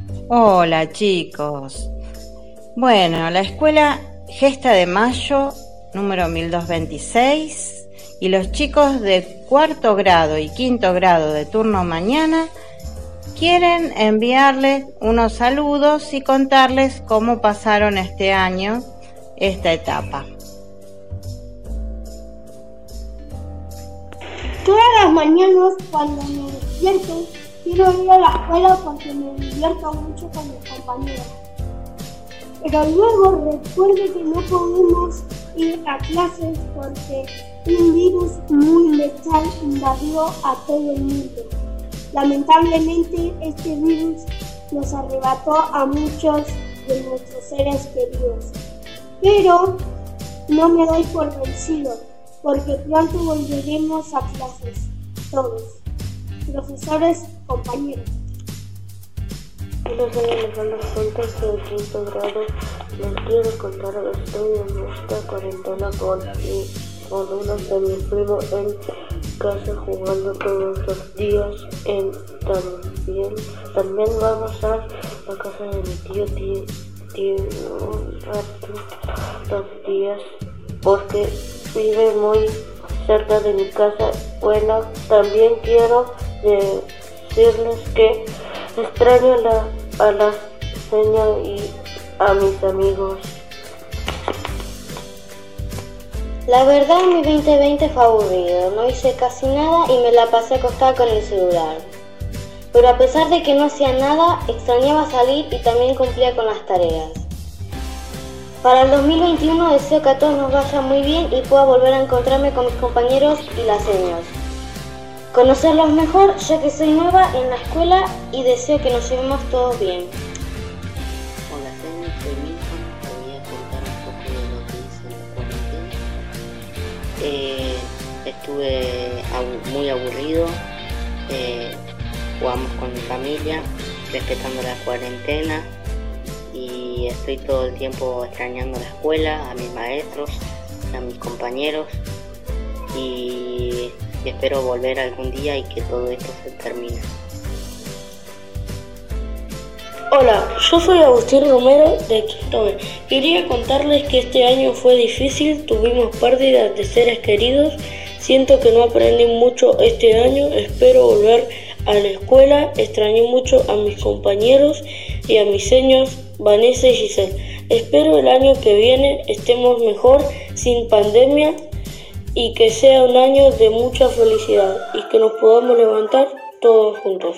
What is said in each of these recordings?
Hola chicos. Bueno, la escuela Gesta de Mayo, número 1226, y los chicos de cuarto grado y quinto grado de turno mañana quieren enviarles unos saludos y contarles cómo pasaron este año, esta etapa. Todas las mañanas cuando me despierto quiero ir a la escuela porque me divierto mucho con mis compañeros. Pero luego recuerdo que no podemos ir a clases porque un virus muy letal invadió a todo el mundo. Lamentablemente este virus nos arrebató a muchos de nuestros seres queridos. Pero no me doy por vencido, porque pronto volveremos a clases, todos, profesores, compañeros. Hola, soy Alejandro Fuentes del quinto grado. Les quiero contar que estoy en esta cuarentena con unos de mis primos en casa jugando todos los días. También vamos a la casa de mi tío un rato los días porque vive muy cerca de mi casa. Bueno, también quiero decirles que extraño a la señora y a mis amigos. La verdad mi 2020 fue aburrido, no hice casi nada y me la pasé acostada con el celular. Pero a pesar de que no hacía nada, extrañaba salir y también cumplía con las tareas. Para el 2021 deseo que a todos nos vaya muy bien y pueda volver a encontrarme con mis compañeros y las señas. Conocerlos mejor, ya que soy nueva en la escuela y deseo que nos llevemos todos bien. Hola, soy Milton, te voy a contar un poco de lo que hice en la cuarentena. Estuve muy aburrido, jugamos con mi familia, respetando la cuarentena y estoy todo el tiempo extrañando la escuela, a mis maestros, a mis compañeros y espero volver algún día y que todo esto se termine. Hola, yo soy Agustín Romero de quinto B. Quería contarles que este año fue difícil, tuvimos pérdidas de seres queridos. Siento que no aprendí mucho este año, espero volver a la escuela. Extrañé mucho a mis compañeros y a mis señas Vanessa y Giselle. Espero el año que viene estemos mejor, sin pandemia, y que sea un año de mucha felicidad y que nos podamos levantar todos juntos.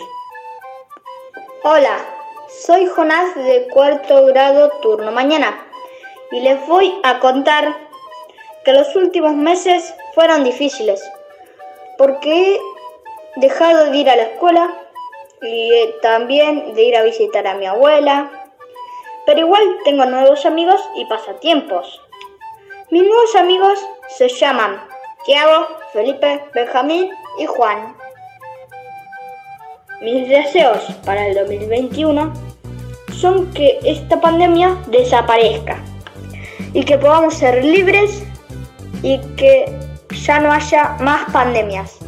Hola, soy Jonás de cuarto grado turno mañana y les voy a contar que los últimos meses fueron difíciles porque he dejado de ir a la escuela y también de ir a visitar a mi abuela, pero igual tengo nuevos amigos y pasatiempos. Mis nuevos amigos se llaman Tiago, Felipe, Benjamín y Juan. Mis deseos para el 2021 son que esta pandemia desaparezca y que podamos ser libres y que ya no haya más pandemias.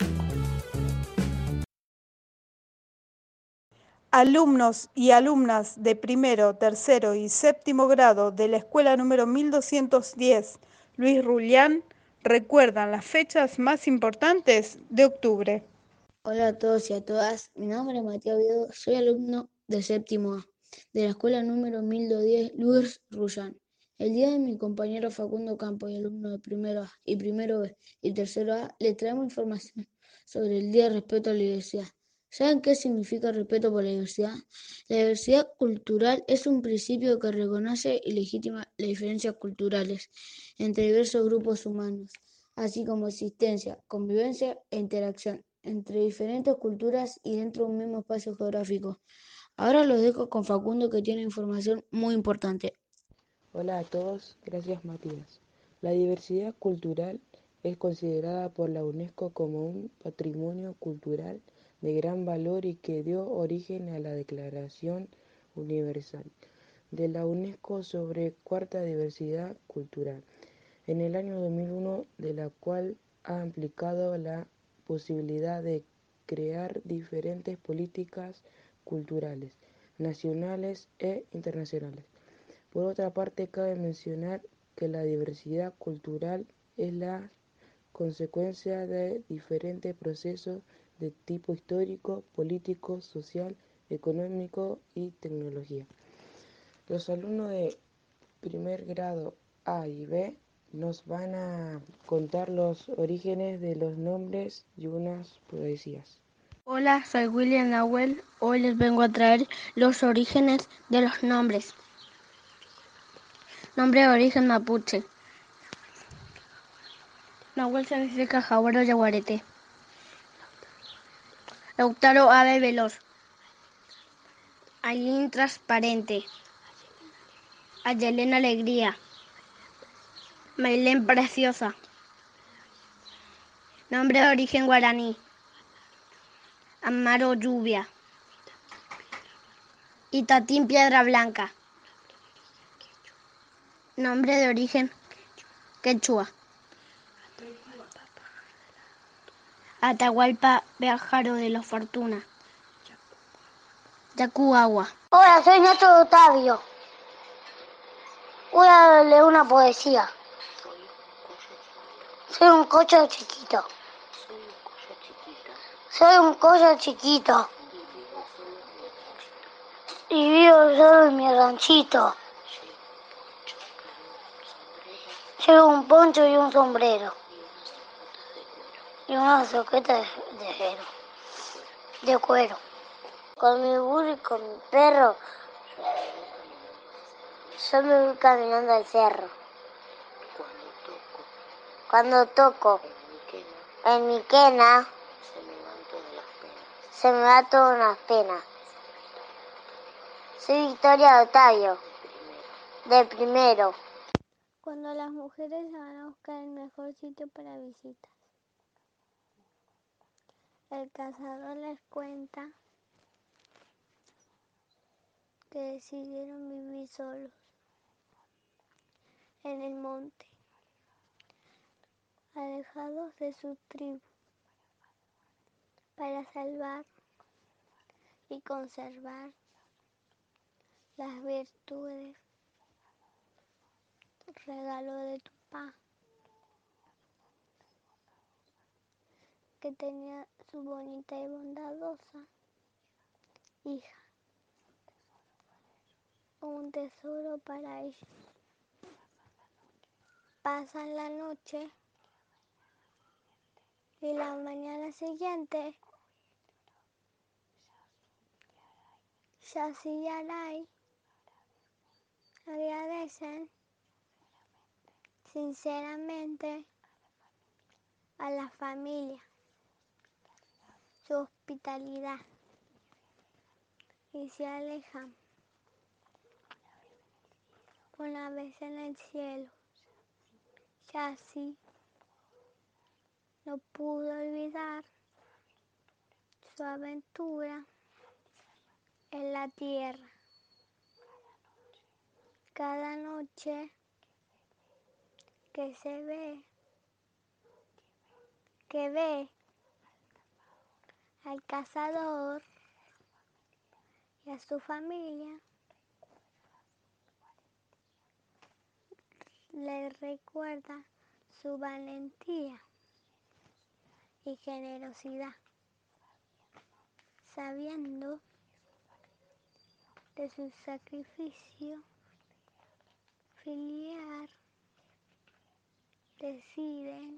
Alumnos y alumnas de primero, tercero y séptimo grado de la escuela número 1210 Luis Rulián recuerdan las fechas más importantes de octubre. Hola a todos y a todas, mi nombre es Matías Oviedo, soy alumno de séptimo A de la escuela número 1210 Luis Rullán. El día de mi compañero Facundo Campos y alumno de primero A y primero B y tercero A, les traemos información sobre el Día de Respeto a la Diversidad. ¿Saben qué significa respeto por la diversidad? La diversidad cultural es un principio que reconoce y legitima las diferencias culturales entre diversos grupos humanos, así como existencia, convivencia e interacción entre diferentes culturas y dentro de un mismo espacio geográfico. Ahora los dejo con Facundo que tiene información muy importante. Hola a todos, gracias Matías. La diversidad cultural es considerada por la UNESCO como un patrimonio cultural de gran valor y que dio origen a la Declaración Universal de la UNESCO sobre cuarta diversidad cultural en el año 2001, de la cual ha implicado la posibilidad de crear diferentes políticas culturales nacionales e internacionales. Por otra parte, cabe mencionar que la diversidad cultural es la consecuencia de diferentes procesos de tipo histórico, político, social, económico y tecnología. Los alumnos de primer grado A y B nos van a contar los orígenes de los nombres y unas poesías. Hola, soy William Nahuel. Hoy les vengo a traer los orígenes de los nombres. Nombre de origen mapuche. Nahuel significa jaguaro yaguarete. Lautaro ave veloz. Aylin transparente. Ayelén alegría. Mailén preciosa. Nombre de origen guaraní. Amaro lluvia. Itatín piedra blanca. Nombre de origen quechua. Atahualpa pájaro de la fortuna. Yacuagua. Hola, soy Nacho Otavio. Voy a leer una poesía. Soy un cocho chiquito. Soy un cocho chiquito. Y vivo solo en mi ranchito. Llevo un poncho y un sombrero. Y una soqueta de cuero. Con mi burro y con mi perro, yo me voy caminando al cerro. Cuando toco en mi quena, se me va todas las penas. Soy Victoria Otavio, de primero. Cuando las mujeres van a buscar el mejor sitio para visitas. El cazador les cuenta que decidieron vivir solos en el monte, alejados de su tribu, para salvar y conservar las virtudes, regalo de tu papá, que tenía su bonita y bondadosa hija, un tesoro para ella. Pasan la noche y la mañana siguiente, Yassi y Aray agradecen sinceramente a la familia su hospitalidad y se alejan. Una vez en el cielo, Yassi no pudo olvidar su aventura en la tierra. Cada noche que ve al cazador y a su familia, le recuerda su valentía y generosidad, sabiendo de su sacrificio filial, deciden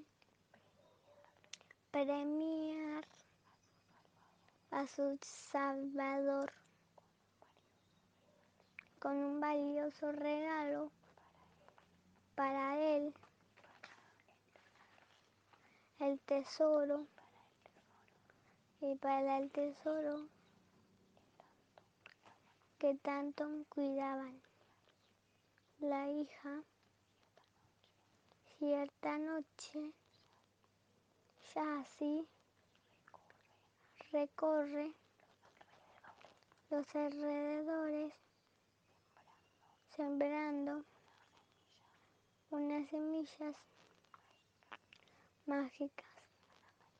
premiar a su salvador con un valioso regalo para él, el tesoro, y para el tesoro que tanto cuidaban. La hija, cierta noche, Yassi recorre los alrededores sembrando unas semillas mágicas.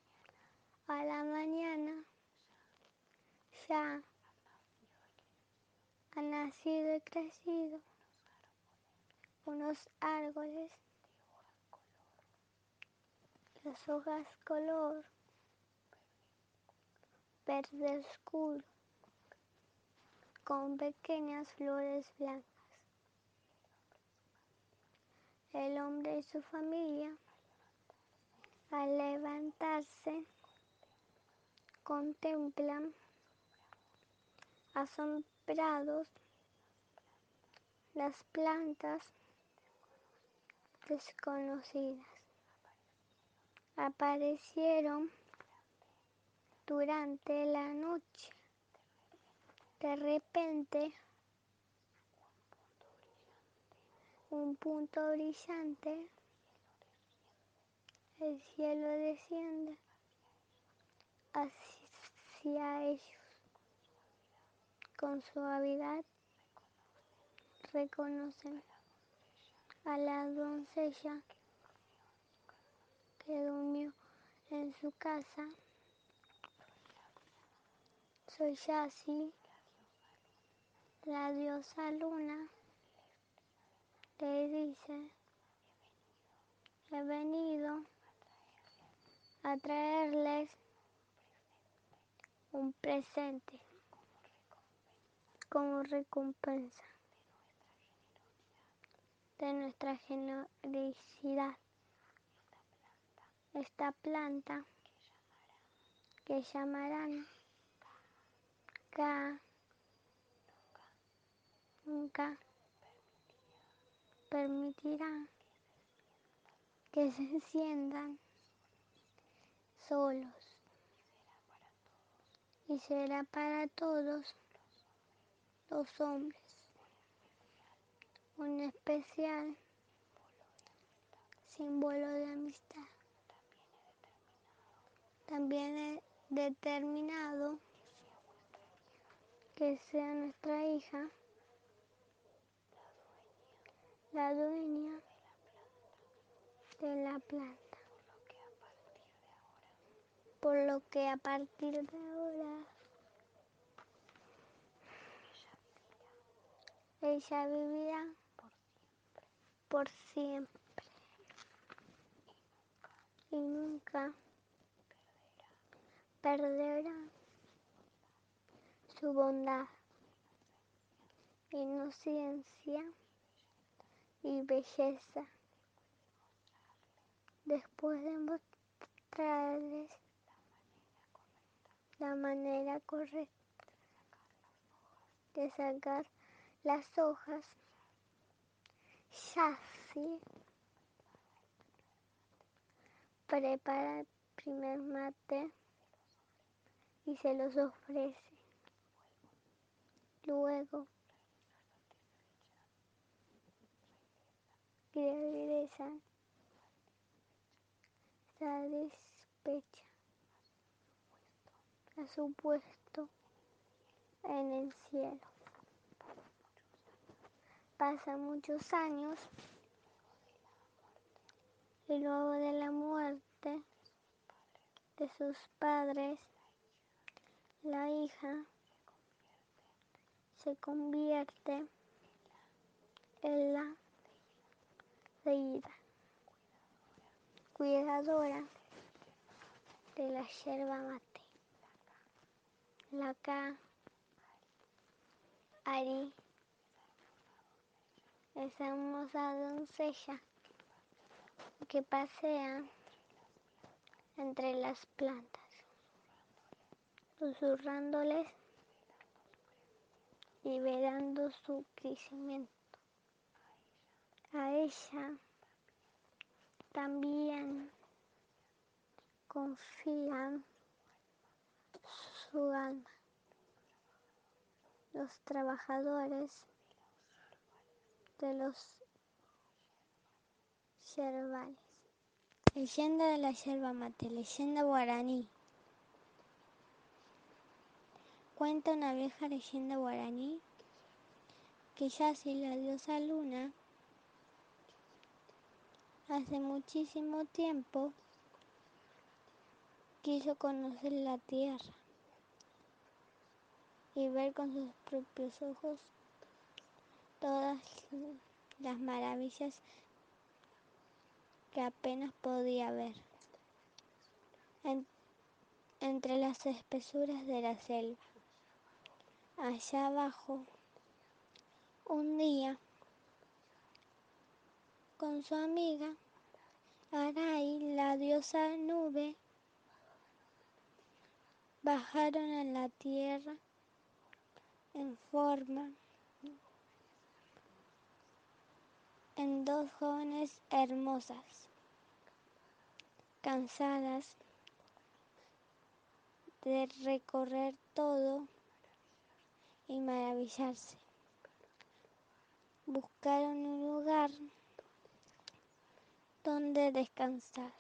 A la mañana, ya han nacido y crecido unos árboles, las hojas color verde oscuro, con pequeñas flores blancas. El hombre y su familia, al levantarse, contemplan asombrados las plantas desconocidas. Aparecieron durante la noche. De repente, un punto brillante, el cielo desciende hacia ellos. Con suavidad reconocen a la doncella que durmió en su casa. Soy Yassi, la diosa luna, le dice, he venido a traerles un presente como recompensa de nuestra generosidad. Esta planta que llamarán Ka nunca permitirá que se enciendan solos y será para todos los hombres un especial símbolo de amistad. También he determinado que sea nuestra hija la dueña de la planta. Por lo que a partir de ahora ella vivirá por siempre y nunca perderá su bondad, inocencia y belleza. Después de mostrarles la manera correcta de sacar las hojas, Yassi prepara el primer mate y se los ofrece. Luego regresan satisfecha a su puesto en el cielo. Pasan muchos años y luego de la muerte de sus padres, la hija se convierte en la deidad cuidadora de la yerba mate. La Ari, esa hermosa doncella que pasea entre las plantas, susurrándoles y velando su crecimiento. A ella también confían su alma los trabajadores de los yerbales. Leyenda de la yerba mate, leyenda guaraní. Cuenta una vieja leyenda guaraní que Yassi, la diosa luna, hace muchísimo tiempo quiso conocer la tierra y ver con sus propios ojos todas las maravillas que apenas podía ver. Entre las espesuras de la selva, allá abajo, un día, con su amiga Arai, la diosa nube, bajaron a la tierra en dos jóvenes hermosas, cansadas de recorrer todo y maravillarse. Buscaron un lugar donde descansar.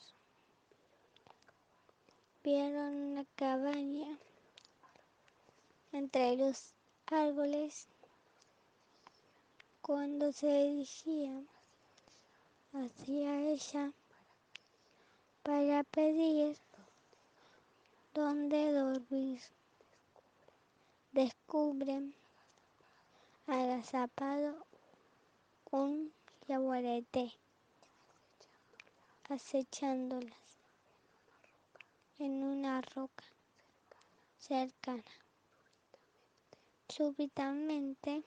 Vieron una cabaña entre los árboles. Cuando se dirigían hacia ella para pedir dónde dormir, descubren agazapado un yaguareté acechándolas en una roca cercana. Súbitamente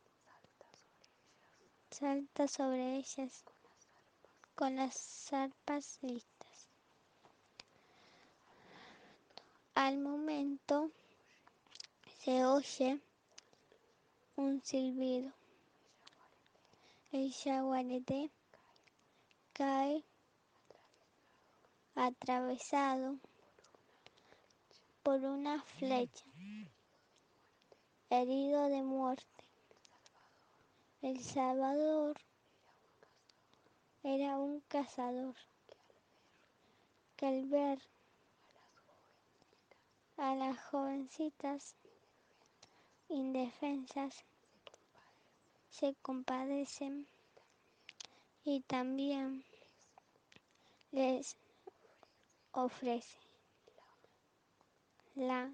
salta sobre ellas con las zarpas listas. Al momento se oye un silbido. El yaguareté cae atravesado por una flecha, herido de muerte. El Salvador era un cazador que al ver a las jovencitas indefensas se compadecen y también les ofrece la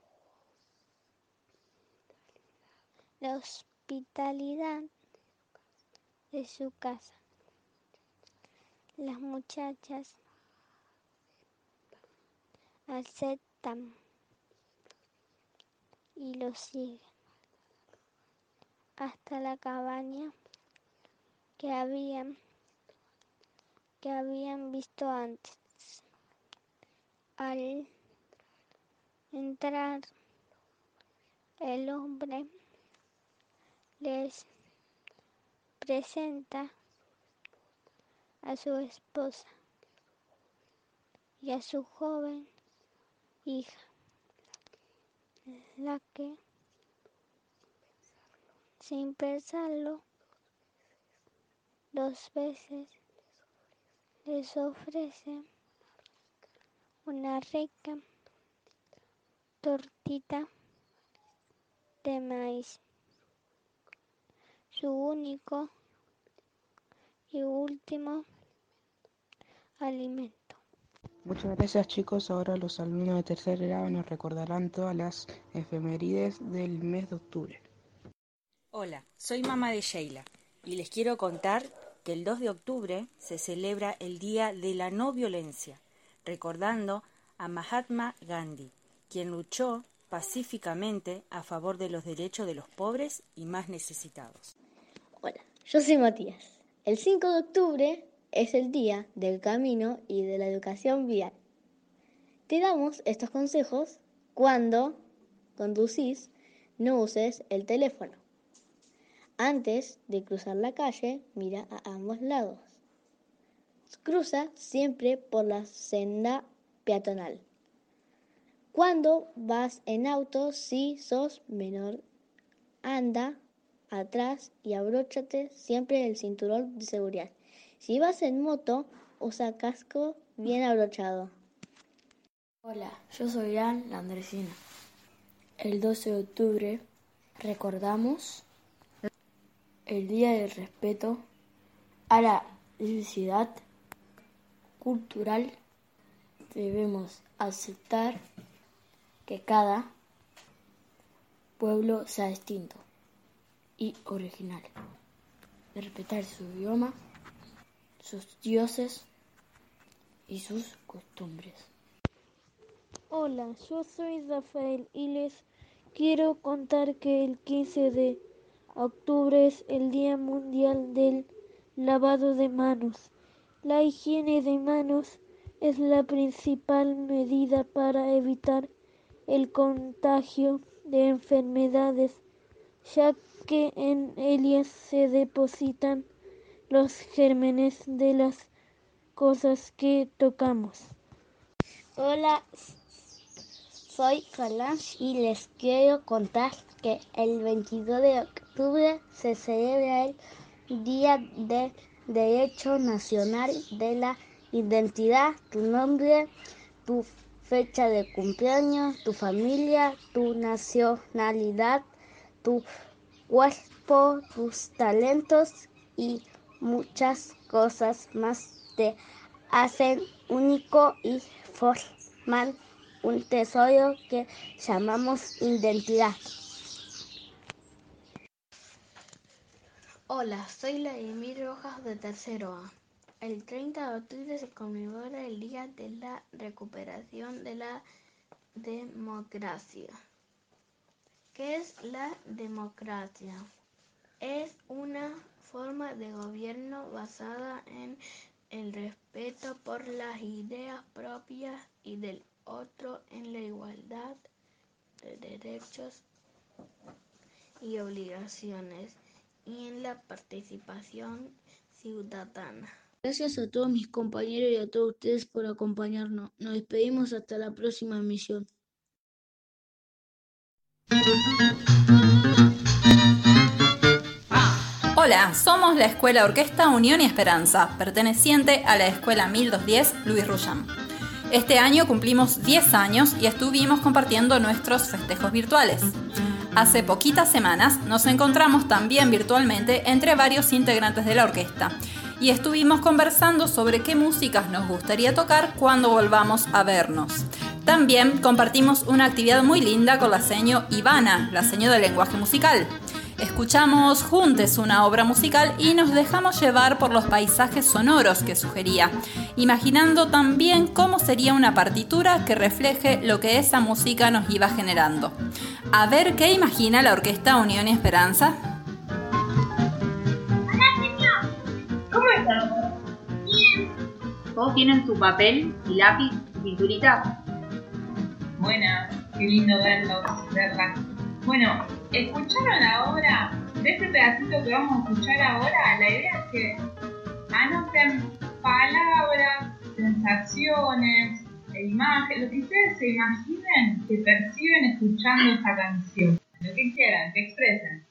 hospitalidad de su casa. Las muchachas aceptan y lo siguen hasta la cabaña que habían visto antes. Al entrar, el hombre les presenta a su esposa y a su joven hija, la que, sin pensarlo 2 veces, les ofrece una rica tortita de maíz, su único y último alimento. Muchas gracias, chicos. Ahora los alumnos de tercer grado nos recordarán todas las efemérides del mes de octubre. Hola, soy mamá de Sheila y les quiero contar que el 2 de octubre se celebra el Día de la No Violencia, recordando a Mahatma Gandhi, quien luchó pacíficamente a favor de los derechos de los pobres y más necesitados. Hola, yo soy Matías. El 5 de octubre es el Día del Camino y de la Educación Vial. Te damos estos consejos cuando conducís, no uses el teléfono. Antes de cruzar la calle, mira a ambos lados. Cruza siempre por la senda peatonal. Cuando vas en auto, si sos menor, anda atrás y abróchate siempre el cinturón de seguridad. Si vas en moto, usa casco bien abrochado. Hola, yo soy Ian Landresina. El 12 de octubre recordamos el Día del Respeto a la Diversidad Cultural. Debemos aceptar que cada pueblo sea distinto. y original, de respetar su idioma, sus dioses y sus costumbres. Hola, yo soy Rafael y les quiero contar que el 15 de octubre es el Día Mundial del Lavado de Manos. La higiene de manos es la principal medida para evitar el contagio de enfermedades, ya que en ellas se depositan los gérmenes de las cosas que tocamos. Hola, soy Solange y les quiero contar que el 22 de octubre se celebra el Día de Derecho Nacional de la Identidad, tu nombre, tu fecha de cumpleaños, tu familia, tu nacionalidad, tu cuerpo, tus talentos y muchas cosas más te hacen único y forman un tesoro que llamamos identidad. Hola, soy Vladimir Rojas de tercero A. El 30 de octubre se conmemora el Día de la Recuperación de la Democracia. ¿Qué es la democracia? Es una forma de gobierno basada en el respeto por las ideas propias y del otro, en la igualdad de derechos y obligaciones y en la participación ciudadana. Gracias a todos mis compañeros y a todos ustedes por acompañarnos. Nos despedimos hasta la próxima emisión. Hola, somos la Escuela Orquesta Unión y Esperanza, perteneciente a la Escuela 1210 Luis Rullán. Este año cumplimos 10 años y estuvimos compartiendo nuestros festejos virtuales. Hace poquitas semanas nos encontramos también virtualmente entre varios integrantes de la orquesta y estuvimos conversando sobre qué músicas nos gustaría tocar cuando volvamos a vernos. También compartimos una actividad muy linda con la seño Ivana, la seño del lenguaje musical. Escuchamos juntos una obra musical y nos dejamos llevar por los paisajes sonoros que sugería, imaginando también cómo sería una partitura que refleje lo que esa música nos iba generando. A ver qué imagina la Orquesta Unión y Esperanza. Hola, señor. ¿Cómo estás? Bien. ¿Todos tienen su papel y lápiz y pinturita? Buenas, qué lindo verlas. Bueno, ¿escucharon la obra? De este pedacito que vamos a escuchar ahora, la idea es que anoten palabras, sensaciones, imágenes, lo que ustedes se imaginen, que perciben escuchando esta canción. Lo que quieran, que expresen.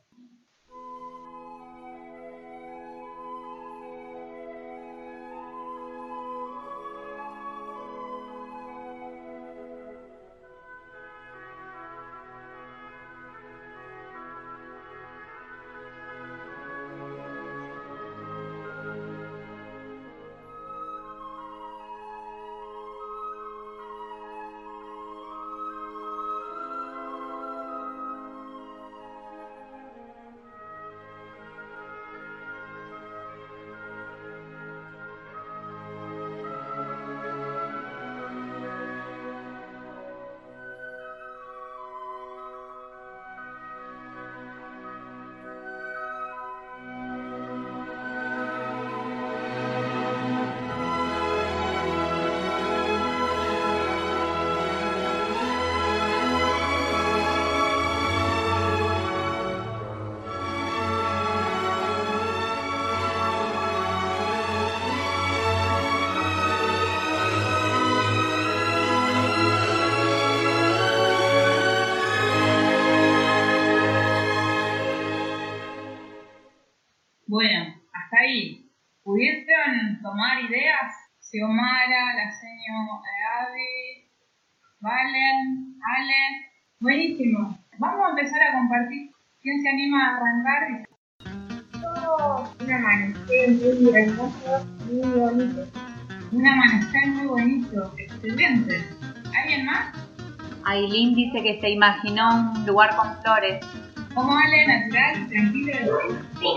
Bueno, hasta ahí. ¿Pudieron tomar ideas? Xiomara, la señora Abby, Valen, Ale. Buenísimo. Vamos a empezar a compartir. ¿Quién se anima a arrancar? Un amanecer muy hermoso, muy bonito. Un amanecer muy bonito, excelente. ¿Alguien más? Ailín dice que se imaginó un lugar con flores. ¿Cómo Ale? ¿Natural? ¿Tranquilo? Sí.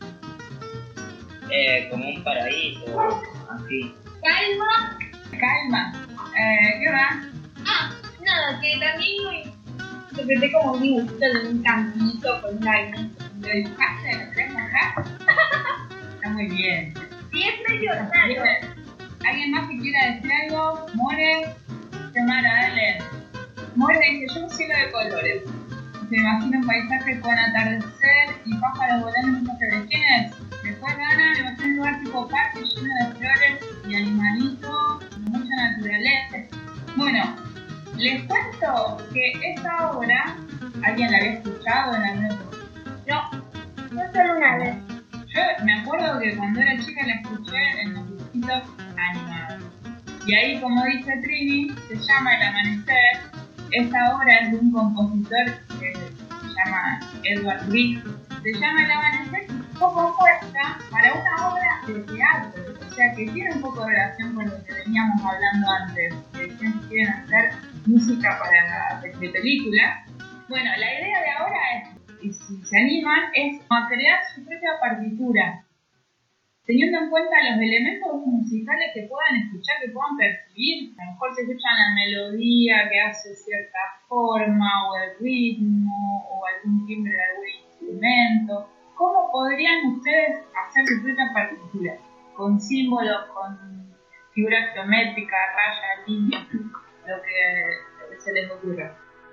Como un paraíso, así. Calma. Calma. ¿Qué más? Nada, que también interpreté como un dibujito de un campito con una arenita. ¿Lo dibujaste? ¿Lo querés mostrar? Está muy bien. Sí, es medio raro. ¿Alguien más que quiera decir algo? More, Tamara, dale. More dice, yo un cielo de colores. Se imagina un paisaje con atardecer y pájaros volando en muchas flores. Después gana, me imagino un lugar tipo parque lleno de flores y animalitos, mucha naturaleza. Bueno, les cuento que esta obra, ¿alguien la había escuchado en algún momento? No solo una vez. Yo me acuerdo que cuando era chica la escuché en los dibujitos animados. Y ahí, como dice Trini, se llama El Amanecer. Esta obra es de un compositor que se llama Edward Grieg. Se llama El Amanecer y fue compuesta para una obra de teatro. O sea que tiene un poco de relación con lo que veníamos hablando antes. Que quieren hacer música para de película. Bueno, la idea de ahora es, y si se animan, es crear su propia partitura, teniendo en cuenta los elementos musicales que puedan escuchar, que puedan percibir. A lo mejor se escuchan la melodía que hace cierta forma, o el ritmo, o algún timbre de algún instrumento. ¿Cómo podrían ustedes hacer su propia partitura? Con símbolos, con figuras geométricas, rayas, líneas, lo que se les ocurra.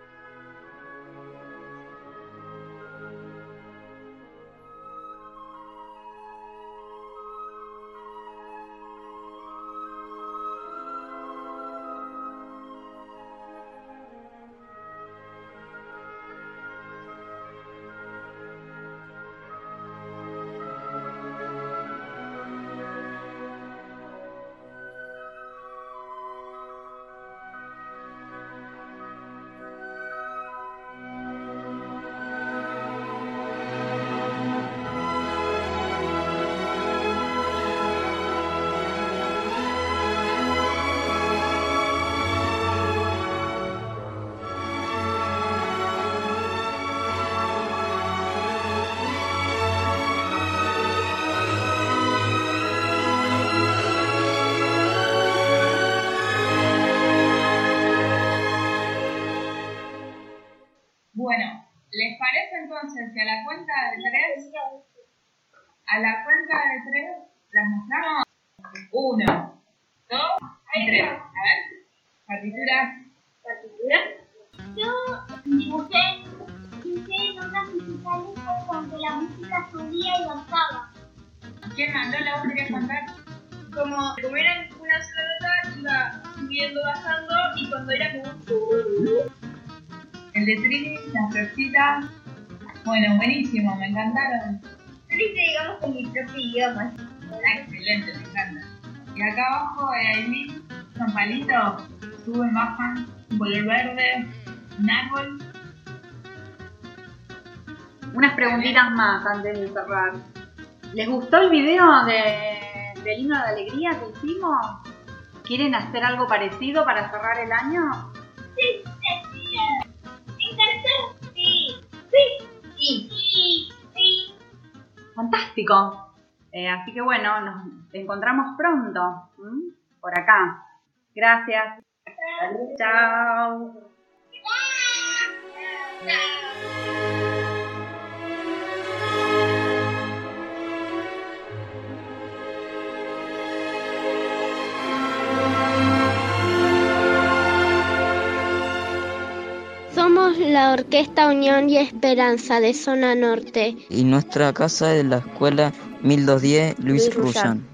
Bueno, ¿les parece entonces que a la cuenta de tres las mostramos? 1, 2 y 3. A ver, partitura. Yo dibujé notas musicales con que la música subía y bajaba. ¿Quién mandó la voz? ¿Querías contar? Como era una sola nota, iba subiendo, bajando, y cuando era como el de Trini, la florcita. Bueno, buenísimo, me encantaron. Yo hice, digamos, con mi propio idioma. Excelente, me encanta. Y acá abajo, Aileen, son palitos, suben, bajan, un color verde, un árbol. Unas preguntitas más antes de cerrar. ¿Les gustó el video del himno de alegría que hicimos? ¿Quieren hacer algo parecido para cerrar el año? Sí. Fantástico. Así que bueno, nos encontramos pronto por acá. Gracias. Chao. Somos la Orquesta Unión y Esperanza de Zona Norte. Y nuestra casa es la Escuela 1210 Luis Rullán.